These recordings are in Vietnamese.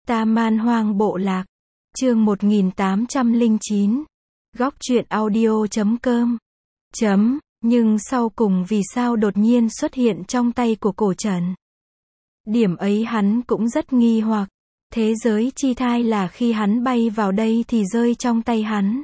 Ta Man Hoang Bộ Lạc. Chương 1809. Góc truyện audio.com. Nhưng sau cùng vì sao đột nhiên xuất hiện trong tay của Cổ Trần? Điểm ấy hắn cũng rất nghi hoặc. Thế giới chi thai là khi hắn bay vào đây thì rơi trong tay hắn.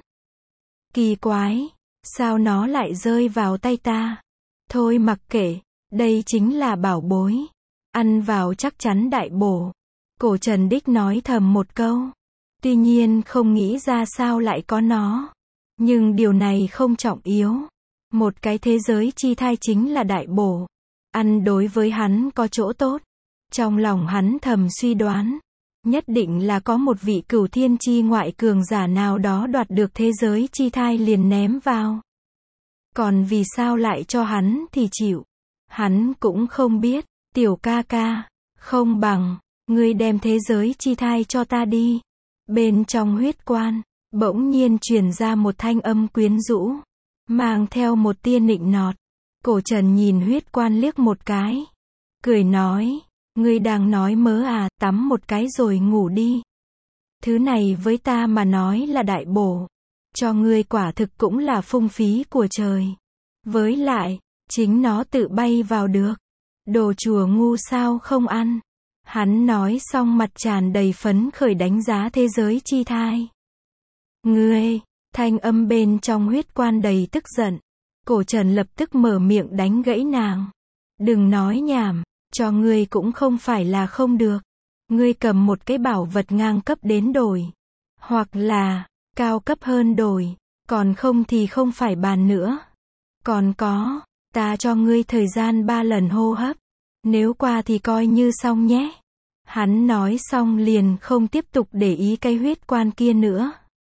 Kỳ quái, sao nó lại rơi vào tay ta? Thôi mặc kệ, đây chính là bảo bối. Ăn vào chắc chắn đại bổ. Cổ Trần đích nói thầm một câu. Tuy nhiên không nghĩ ra sao lại có nó. Nhưng điều này không trọng yếu. Một cái thế giới chi thai chính là đại bổ. Ăn đối với hắn có chỗ tốt. Trong lòng hắn thầm suy đoán. Nhất định là có một vị cửu thiên chi ngoại cường giả nào đó đoạt được thế giới chi thai liền ném vào. Còn vì sao lại cho hắn thì chịu. Hắn cũng không biết. Tiểu ca ca, không bằng, ngươi đem thế giới chi thai cho ta đi. Bên trong huyết quan, bỗng nhiên truyền ra một thanh âm quyến rũ, mang theo một tia nịnh nọt. Cổ Trần nhìn huyết quan liếc một cái, cười nói, ngươi đang nói mớ à, tắm một cái rồi ngủ đi. Thứ này với ta mà nói là đại bổ, cho ngươi quả thực cũng là phung phí của trời. Với lại, chính nó tự bay vào được. Đồ chùa ngu sao không ăn. Hắn nói xong mặt tràn đầy phấn khởi đánh giá thế giới chi thai. Ngươi, thanh âm bên trong huyết quan đầy tức giận. Cổ Trần lập tức mở miệng đánh gãy nàng. Đừng nói nhảm, cho ngươi cũng không phải là không được. Ngươi cầm một cái bảo vật ngang cấp đến đổi. Hoặc là, cao cấp hơn đổi. Còn không thì không phải bàn nữa. Còn có, ta cho ngươi thời gian 3 lần hô hấp. Nếu qua thì coi như xong nhé. Hắn nói xong liền không tiếp tục để ý cái huyết quan kia nữa.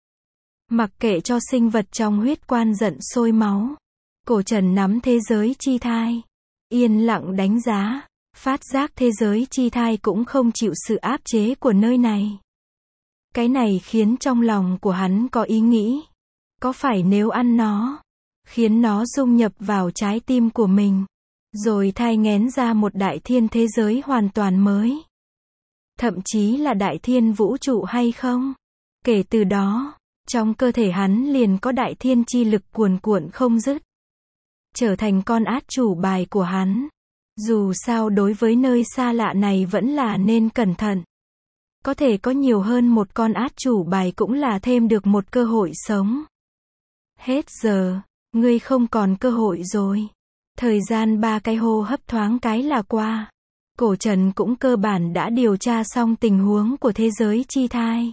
Mặc kệ cho sinh vật trong huyết quan giận sôi máu. Cổ Trần nắm thế giới chi thai. Yên lặng đánh giá. Phát giác thế giới chi thai cũng không chịu sự áp chế của nơi này. Cái này khiến trong lòng của hắn có ý nghĩ. Có phải nếu ăn nó, khiến nó dung nhập vào trái tim của mình, rồi thai nghén ra một đại thiên thế giới hoàn toàn mới. Thậm chí là đại thiên vũ trụ hay không? Kể từ đó, trong cơ thể hắn liền có đại thiên chi lực cuồn cuộn không dứt. Trở thành con át chủ bài của hắn. Dù sao đối với nơi xa lạ này vẫn là nên cẩn thận. Có thể có nhiều hơn một con át chủ bài cũng là thêm được một cơ hội sống. Hết giờ, ngươi không còn cơ hội rồi. Thời gian 3 cái hô hấp thoáng cái là qua. Cổ Trần cũng cơ bản đã điều tra xong tình huống của thế giới chi thai.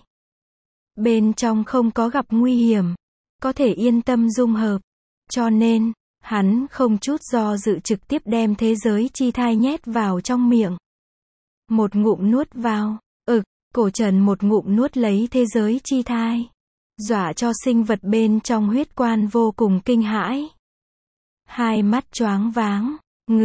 Bên trong không có gặp nguy hiểm. Có thể yên tâm dung hợp. Cho nên, hắn không chút do dự trực tiếp đem thế giới chi thai nhét vào trong miệng. Một ngụm nuốt vào. Cổ Trần một ngụm nuốt lấy thế giới chi thai. Dọa cho sinh vật bên trong huyết quan vô cùng kinh hãi. Hai mắt choáng váng.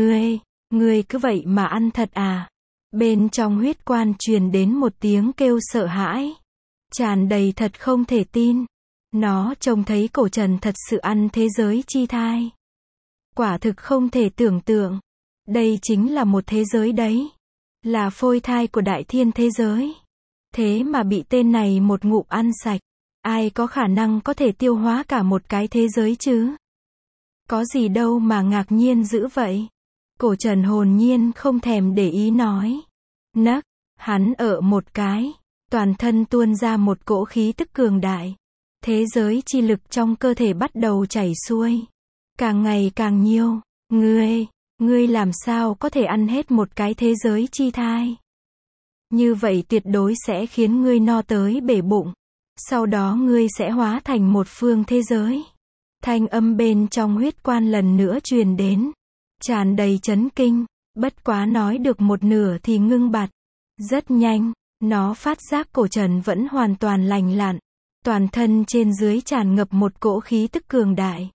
Ngươi cứ vậy mà ăn thật à? Bên trong huyết quan truyền đến một tiếng kêu sợ hãi. Tràn đầy thật không thể tin. Nó trông thấy Cổ Trần thật sự ăn thế giới chi thai. Quả thực không thể tưởng tượng. Đây chính là một thế giới đấy. Là phôi thai của đại thiên thế giới. Thế mà bị tên này một ngụm ăn sạch. Ai có khả năng có thể tiêu hóa cả một cái thế giới chứ? Có gì đâu mà ngạc nhiên dữ vậy? Cổ Trần hồn nhiên không thèm để ý nói. Nấc, hắn ở một cái. Toàn thân tuôn ra một cỗ khí tức cường đại. Thế giới chi lực trong cơ thể bắt đầu chảy xuôi. Càng ngày càng nhiều. Ngươi làm sao có thể ăn hết một cái thế giới chi thai? Như vậy tuyệt đối sẽ khiến ngươi no tới bể bụng. Sau đó ngươi sẽ hóa thành một phương thế giới. Thanh âm bên trong huyết quan lần nữa truyền đến. Tràn đầy chấn kinh. Bất quá nói được một nửa thì ngưng bặt. Rất nhanh, nó phát giác Cổ Trần vẫn hoàn toàn lành lặn. Toàn thân trên dưới tràn ngập một cỗ khí tức cường đại.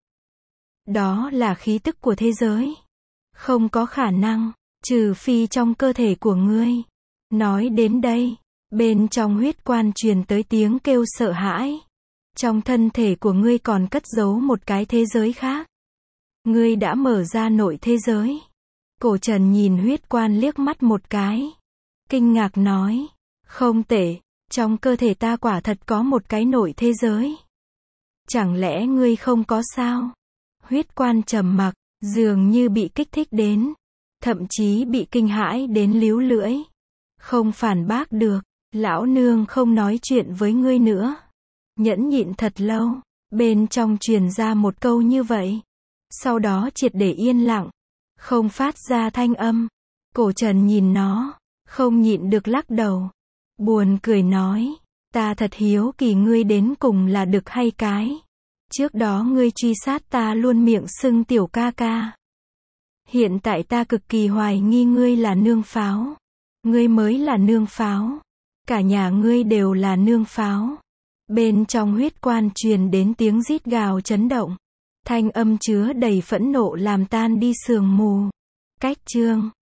Đó là khí tức của thế giới. Không có khả năng, trừ phi trong cơ thể của ngươi. Nói đến đây, bên trong huyết quan truyền tới tiếng kêu sợ hãi. Trong thân thể của ngươi còn cất giấu một cái thế giới khác. Ngươi đã mở ra nội thế giới. Cổ Trần nhìn huyết quan liếc mắt một cái. Kinh ngạc nói. Không tệ, trong cơ thể ta quả thật có một cái nội thế giới. Chẳng lẽ ngươi không có sao? Huyết quan trầm mặc, dường như bị kích thích đến, thậm chí bị kinh hãi đến líu lưỡi. Không phản bác được, lão nương không nói chuyện với ngươi nữa. Nhẫn nhịn thật lâu, bên trong truyền ra một câu như vậy. Sau đó triệt để yên lặng, không phát ra thanh âm. Cổ Trần nhìn nó, không nhịn được lắc đầu. Buồn cười nói, ta thật hiếu kỳ ngươi đến cùng là đực hay cái. Trước đó ngươi truy sát ta luôn miệng xưng tiểu ca ca. Hiện tại ta cực kỳ hoài nghi ngươi là nương pháo. Ngươi mới là nương pháo. Cả nhà ngươi đều là nương pháo. Bên trong huyết quan truyền đến tiếng rít gào chấn động. Thanh âm chứa đầy phẫn nộ làm tan đi sương mù. Cách chương